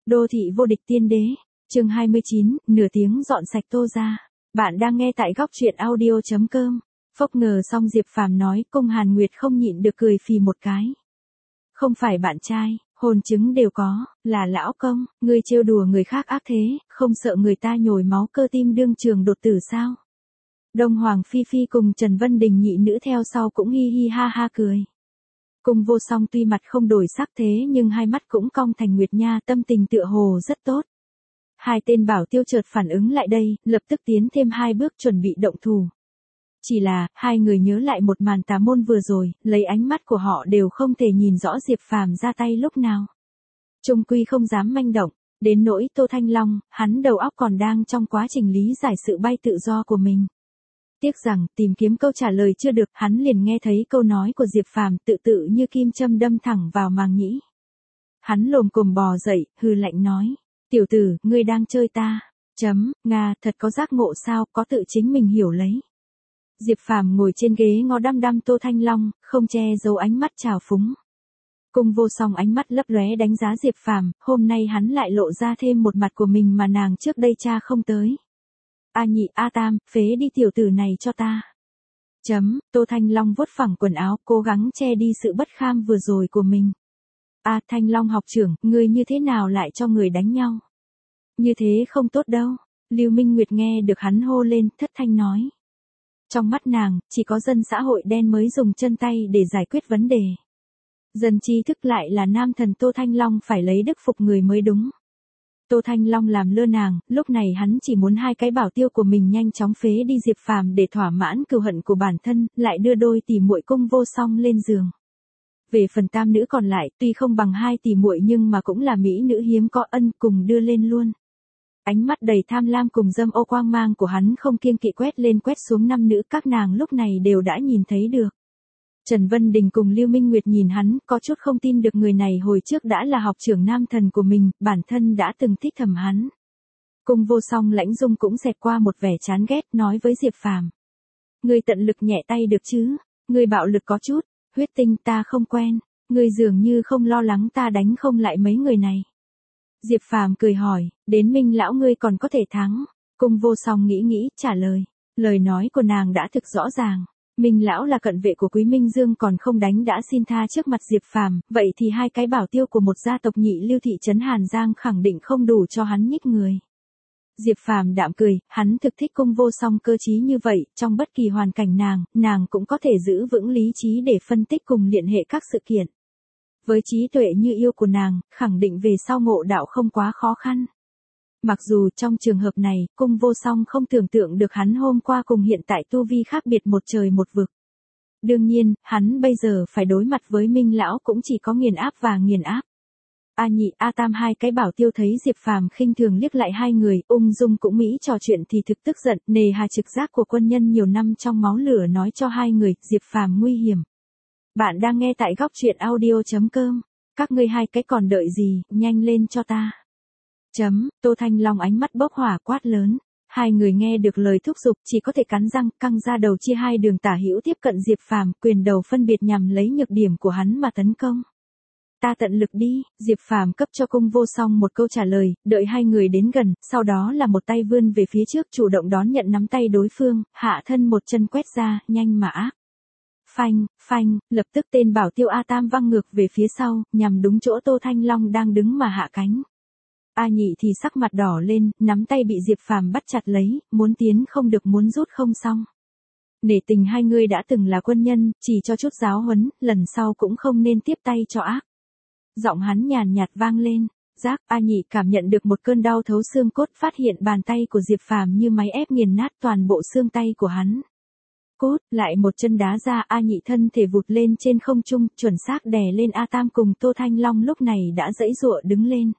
Đô thị vô địch tiên đế, chương 29, nửa tiếng dọn sạch Tô gia. Bạn đang nghe tại góc truyện audio.com. Phốc ngờ xong Diệp Phàm nói, Cung Hàn Nguyệt không nhịn được cười phì một cái. Không phải bạn trai, hôn chứng đều có, là lão công, ngươi trêu đùa người khác ác thế, không sợ người ta nhồi máu cơ tim đương trường đột tử sao? Đông Hoàng Phi Phi cùng Trần Vân Đình nhị nữ theo sau cũng hi hi ha ha cười. Cung Vô Song tuy mặt không đổi sắc thế nhưng hai mắt cũng cong thành nguyệt nha, tâm tình tựa hồ rất tốt. Hai tên bảo tiêu chợt phản ứng lại đây, lập tức tiến thêm hai bước chuẩn bị động thủ. Chỉ là, hai người nhớ lại một màn tà môn vừa rồi, lấy ánh mắt của họ đều không thể nhìn rõ Diệp Phàm ra tay lúc nào. Trung quy không dám manh động, đến nỗi Tô Thanh Long, hắn đầu óc còn đang trong quá trình lý giải sự bay tự do của mình. Tiếc rằng, tìm kiếm câu trả lời chưa được, hắn liền nghe thấy câu nói của Diệp Phàm tự tự như kim châm đâm thẳng vào màng nhĩ. Hắn lồm cồm bò dậy, hừ lạnh nói, tiểu tử, ngươi đang chơi ta, Nga, thật có giác ngộ sao, có tự chính mình hiểu lấy. Diệp Phàm ngồi trên ghế ngó đăm đăm Tô Thanh Long, không che giấu ánh mắt trào phúng. Cung Vô Song ánh mắt lấp lóe đánh giá Diệp Phàm, hôm nay hắn lại lộ ra thêm một mặt của mình mà nàng trước đây cha không tới. A Nhị, A Tam, phế đi tiểu tử này cho ta. Tô Thanh Long vuốt phẳng quần áo, cố gắng che đi sự bất kham vừa rồi của mình. A Thanh Long học trưởng, ngươi như thế nào lại cho người đánh nhau? Như thế không tốt đâu. Lưu Minh Nguyệt nghe được hắn hô lên, thất thanh nói. Trong mắt nàng, chỉ có dân xã hội đen mới dùng chân tay để giải quyết vấn đề. Dân trí thức lại là nam thần Tô Thanh Long phải lấy đức phục người mới đúng. Tô Thanh Long làm lơ nàng, lúc này hắn chỉ muốn hai cái bảo tiêu của mình nhanh chóng phế đi Diệp Phàm để thỏa mãn cừu hận của bản thân, lại đưa đôi tỷ muội Cung Vô Song lên giường. Về phần tam nữ còn lại, tuy không bằng hai tỷ muội nhưng mà cũng là mỹ nữ hiếm có, ân cùng đưa lên luôn. Ánh mắt đầy tham lam cùng dâm ô quang mang của hắn không kiêng kỵ quét lên quét xuống năm nữ, các nàng lúc này đều đã nhìn thấy được. Trần Vân Đình cùng Lưu Minh Nguyệt nhìn hắn, có chút không tin được người này hồi trước đã là học trưởng nam thần của mình, bản thân đã từng thích thầm hắn. Cung Vô Song lãnh dung cũng xẹt qua một vẻ chán ghét, nói với Diệp Phàm. Ngươi tận lực nhẹ tay được chứ, ngươi bạo lực có chút, huyết tinh ta không quen, ngươi dường như không lo lắng ta đánh không lại mấy người này. Diệp Phàm cười hỏi, đến Minh lão ngươi còn có thể thắng. Cung Vô Song nghĩ nghĩ, trả lời. Lời nói của nàng đã thực rõ ràng. Minh lão là cận vệ của Quý Minh Dương còn không đánh đã xin tha trước mặt Diệp Phàm, vậy thì hai cái bảo tiêu của một gia tộc nhị lưu thị trấn Hàn Giang khẳng định không đủ cho hắn nhích người. Diệp Phàm đạm cười, hắn thực thích Cung Vô Song cơ trí như vậy, trong bất kỳ hoàn cảnh nàng cũng có thể giữ vững lý trí để phân tích cùng liên hệ các sự kiện. Với trí tuệ như yêu của nàng, khẳng định về sau ngộ đạo không quá khó khăn. Mặc dù trong trường hợp này, Cung Vô Song không tưởng tượng được hắn hôm qua cùng hiện tại tu vi khác biệt một trời một vực. Đương nhiên, hắn bây giờ phải đối mặt với Minh lão cũng chỉ có nghiền áp và nghiền áp. A Nhị, A Tam hai cái bảo tiêu thấy Diệp Phàm khinh thường liếc lại hai người, ung dung cũng mỹ trò chuyện thì thực tức giận, nề hà trực giác của quân nhân nhiều năm trong máu lửa nói cho hai người, Diệp Phàm nguy hiểm. Bạn đang nghe tại góc truyện audio.com. Các ngươi hai cái còn đợi gì, nhanh lên cho ta. Tô Thanh Long ánh mắt bốc hỏa quát lớn. Hai người nghe được lời thúc giục chỉ có thể cắn răng, căng ra đầu chia hai đường tả hữu tiếp cận Diệp Phàm, quyền đầu phân biệt nhằm lấy nhược điểm của hắn mà tấn công. Ta tận lực đi, Diệp Phàm cấp cho Cung Vô Song một câu trả lời, đợi hai người đến gần, sau đó là một tay vươn về phía trước chủ động đón nhận nắm tay đối phương, hạ thân một chân quét ra, nhanh mà ác. Phanh, lập tức tên bảo tiêu A Tam văng ngược về phía sau, nhằm đúng chỗ Tô Thanh Long đang đứng mà hạ cánh. A Nhị thì sắc mặt đỏ lên, nắm tay bị Diệp Phàm bắt chặt lấy, muốn tiến không được muốn rút không xong. Nể tình hai người đã từng là quân nhân, chỉ cho chút giáo huấn, lần sau cũng không nên tiếp tay cho ác. Giọng hắn nhàn nhạt vang lên, rác. A Nhị cảm nhận được một cơn đau thấu xương cốt, phát hiện bàn tay của Diệp Phàm như máy ép nghiền nát toàn bộ xương tay của hắn. Cốt, lại một chân đá ra, A Nhị thân thể vụt lên trên không trung, chuẩn xác đè lên A Tam cùng Tô Thanh Long lúc này đã giãy giụa đứng lên.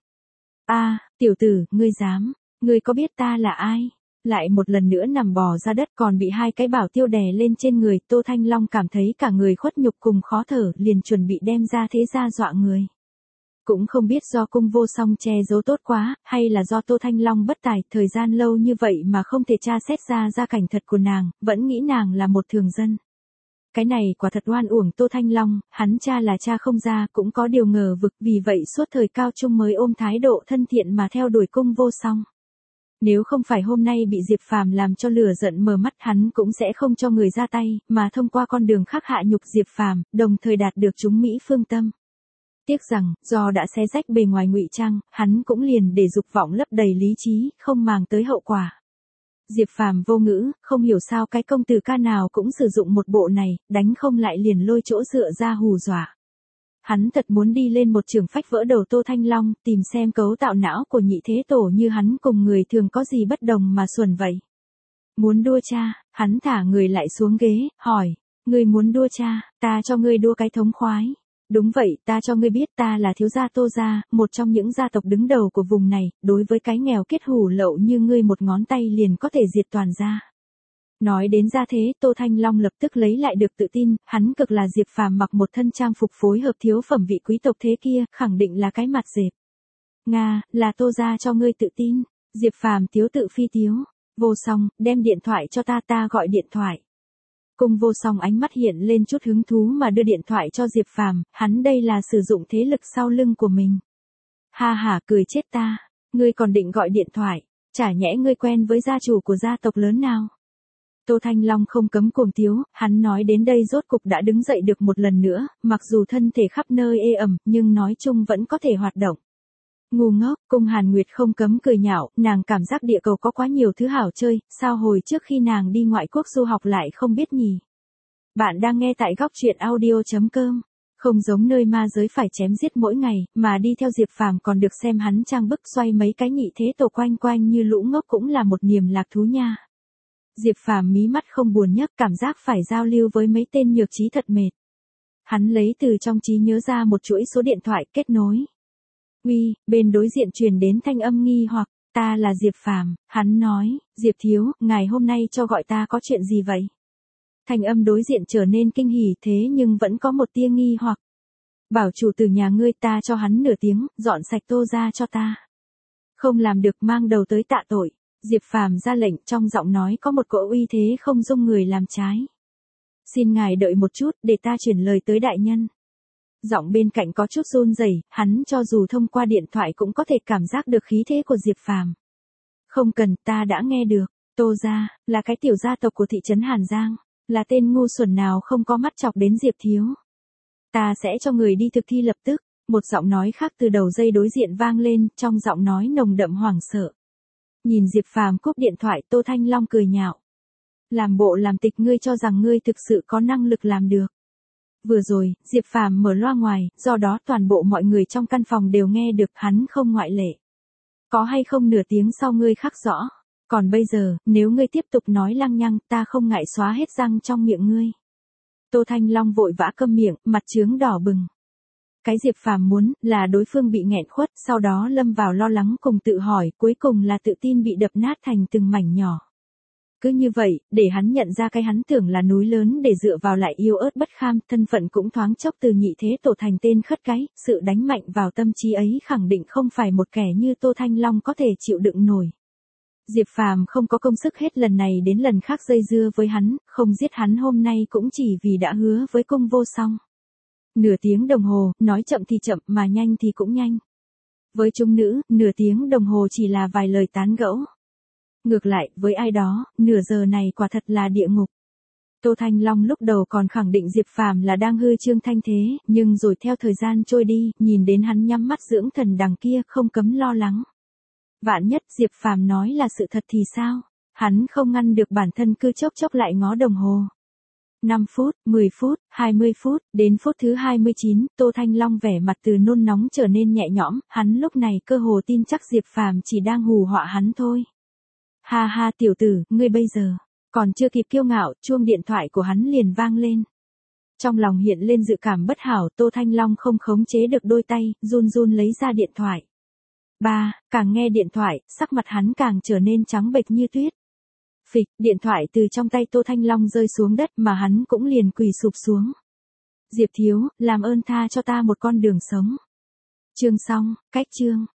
Tiểu tử, ngươi dám, ngươi có biết ta là ai? Lại một lần nữa nằm bò ra đất còn bị hai cái bảo tiêu đè lên trên người, Tô Thanh Long cảm thấy cả người khuất nhục cùng khó thở, liền chuẩn bị đem ra thế ra dọa người. Cũng không biết do Cung Vô Song che giấu tốt quá, hay là do Tô Thanh Long bất tài, thời gian lâu như vậy mà không thể tra xét ra gia cảnh thật của nàng, vẫn nghĩ nàng là một thường dân. Cái này quả thật oan uổng Tô Thanh Long, hắn cha là cha không ra cũng có điều ngờ vực, vì vậy suốt thời cao trung mới ôm thái độ thân thiện mà theo đuổi Cung Vô Song. Nếu không phải hôm nay bị Diệp Phàm làm cho lửa giận mờ mắt, hắn cũng sẽ không cho người ra tay, mà thông qua con đường khác hạ nhục Diệp Phàm, đồng thời đạt được chúng Mỹ phương tâm. Tiếc rằng, do đã xé rách bề ngoài ngụy trang, hắn cũng liền để dục vọng lấp đầy lý trí, không màng tới hậu quả. Diệp Phàm vô ngữ, không hiểu sao cái công tử ca nào cũng sử dụng một bộ này, đánh không lại liền lôi chỗ dựa ra hù dọa. Hắn thật muốn đi lên một trường phách vỡ đầu Tô Thanh Long, tìm xem cấu tạo não của nhị thế tổ như hắn cùng người thường có gì bất đồng mà xuẩn vậy. Muốn đua cha, hắn thả người lại xuống ghế, hỏi, ngươi muốn đua cha, ta cho ngươi đua cái thống khoái. Đúng vậy, ta cho ngươi biết ta là thiếu gia Tô gia, một trong những gia tộc đứng đầu của vùng này, đối với cái nghèo kết hủ lậu như ngươi một ngón tay liền có thể diệt toàn gia. Nói đến gia thế, Tô Thanh Long lập tức lấy lại được tự tin, hắn cực là Diệp Phàm mặc một thân trang phục phối hợp thiếu phẩm vị quý tộc thế kia, khẳng định là cái mặt dẹp. Nga, là Tô gia cho ngươi tự tin. Diệp Phàm tiếu tự phi tiếu. Vô Song, đem điện thoại cho ta gọi điện thoại. Cung Vô Song ánh mắt hiện lên chút hứng thú mà đưa điện thoại cho Diệp Phàm, hắn đây là sử dụng thế lực sau lưng của mình. Ha ha, cười chết ta, ngươi còn định gọi điện thoại, chả nhẽ ngươi quen với gia chủ của gia tộc lớn nào. Tô Thanh Long không cấm cuồng tiếu, hắn nói đến đây rốt cục đã đứng dậy được một lần nữa, mặc dù thân thể khắp nơi ê ẩm, nhưng nói chung vẫn có thể hoạt động. Ngu ngốc, Cung Hàn Nguyệt không cấm cười nhạo, nàng cảm giác địa cầu có quá nhiều thứ hảo chơi, sao hồi trước khi nàng đi ngoại quốc du học lại không biết nhỉ. Bạn đang nghe tại góc truyện audio.com. Không giống nơi ma giới phải chém giết mỗi ngày, mà đi theo Diệp Phàm còn được xem hắn trang bức xoay mấy cái nhị thế tổ quanh quanh như lũ ngốc cũng là một niềm lạc thú nha. Diệp Phàm mí mắt không buồn nhấc, cảm giác phải giao lưu với mấy tên nhược trí thật mệt. Hắn lấy từ trong trí nhớ ra một chuỗi số điện thoại kết nối. Uy, bên đối diện truyền đến thanh âm nghi hoặc, ta là Diệp Phàm, hắn nói, Diệp thiếu, ngài hôm nay cho gọi ta có chuyện gì vậy? Thanh âm đối diện trở nên kinh hỉ thế nhưng vẫn có một tia nghi hoặc. Bảo chủ từ nhà ngươi ta cho hắn nửa tiếng, dọn sạch Tô ra cho ta. Không làm được mang đầu tới tạ tội. Diệp Phàm ra lệnh, trong giọng nói có một cỗ uy thế không dung người làm trái. Xin ngài đợi một chút để ta chuyển lời tới đại nhân. Giọng bên cạnh có chút run rẩy, hắn cho dù thông qua điện thoại cũng có thể cảm giác được khí thế của Diệp Phàm. Không cần, ta đã nghe được, Tô gia là cái tiểu gia tộc của thị trấn Hàn Giang, là tên ngu xuẩn nào không có mắt chọc đến Diệp thiếu. Ta sẽ cho người đi thực thi lập tức, một giọng nói khác từ đầu dây đối diện vang lên, trong giọng nói nồng đậm hoảng sợ. Nhìn Diệp Phàm cúp điện thoại, Tô Thanh Long cười nhạo. Làm bộ làm tịch, ngươi cho rằng ngươi thực sự có năng lực làm được. Vừa rồi, Diệp Phàm mở loa ngoài, do đó toàn bộ mọi người trong căn phòng đều nghe được, hắn không ngoại lệ. Có hay không nửa tiếng sau ngươi khắc rõ. Còn bây giờ, nếu ngươi tiếp tục nói lăng nhăng, ta không ngại xóa hết răng trong miệng ngươi. Tô Thanh Long vội vã câm miệng, mặt trướng đỏ bừng. Cái Diệp Phàm muốn là đối phương bị nghẹn khuất, sau đó lâm vào lo lắng cùng tự hỏi, cuối cùng là tự tin bị đập nát thành từng mảnh nhỏ. Cứ như vậy, để hắn nhận ra cái hắn tưởng là núi lớn để dựa vào lại yếu ớt bất kham, thân phận cũng thoáng chốc từ nhị thế tổ thành tên khất cái, sự đánh mạnh vào tâm trí ấy khẳng định không phải một kẻ như Tô Thanh Long có thể chịu đựng nổi. Diệp Phàm không có công sức hết lần này đến lần khác dây dưa với hắn, không giết hắn hôm nay cũng chỉ vì đã hứa với Cung Vô Song. Nửa tiếng đồng hồ, nói chậm thì chậm mà nhanh thì cũng nhanh. Với chúng nữ, nửa tiếng đồng hồ chỉ là vài lời tán gẫu. Ngược lại, với ai đó, nửa giờ này quả thật là địa ngục. Tô Thanh Long lúc đầu còn khẳng định Diệp Phàm là đang hư trương thanh thế, nhưng rồi theo thời gian trôi đi, nhìn đến hắn nhắm mắt dưỡng thần đằng kia không cấm lo lắng. Vạn nhất Diệp Phàm nói là sự thật thì sao? Hắn không ngăn được bản thân cứ chốc chốc lại ngó đồng hồ. 5 phút, 10 phút, 20 phút, đến phút thứ 29, Tô Thanh Long vẻ mặt từ nôn nóng trở nên nhẹ nhõm, hắn lúc này cơ hồ tin chắc Diệp Phàm chỉ đang hù họa hắn thôi. Ha ha tiểu tử, ngươi bây giờ, còn chưa kịp kiêu ngạo, chuông điện thoại của hắn liền vang lên. Trong lòng hiện lên dự cảm bất hảo, Tô Thanh Long không khống chế được đôi tay, run run lấy ra điện thoại. Càng nghe điện thoại, sắc mặt hắn càng trở nên trắng bệch như tuyết. Phịch, điện thoại từ trong tay Tô Thanh Long rơi xuống đất mà hắn cũng liền quỳ sụp xuống. Diệp thiếu, làm ơn tha cho ta một con đường sống. Chương xong, cách chương.